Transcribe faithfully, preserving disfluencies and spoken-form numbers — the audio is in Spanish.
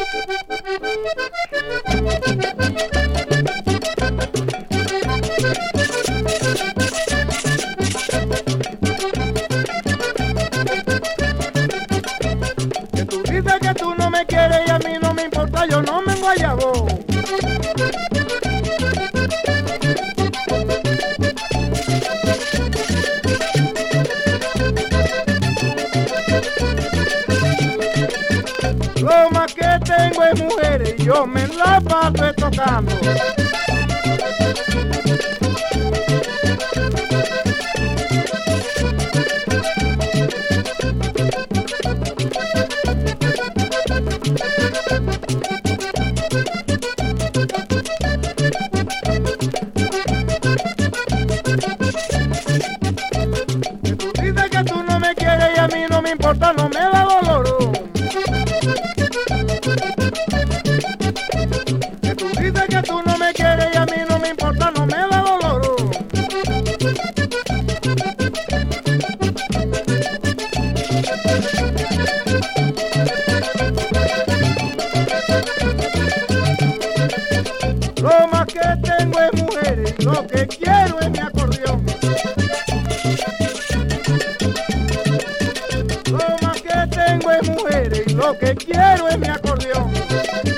Que tú dices que tú no me quieres y a mí no me importa, yo no me enguayabo. Lo más que tengo es mujeres y yo me la paso tocando. Que tú dices que tú no me quieres y a mí no me importa, no me da dolor. Que tú dices que tú no me quieres y a mí no me importa, no me da dolor. Lo más que tengo es mujeres, lo que quiero es mi acordeón. Lo más que tengo es mujeres, lo que quiero es mi acordeón.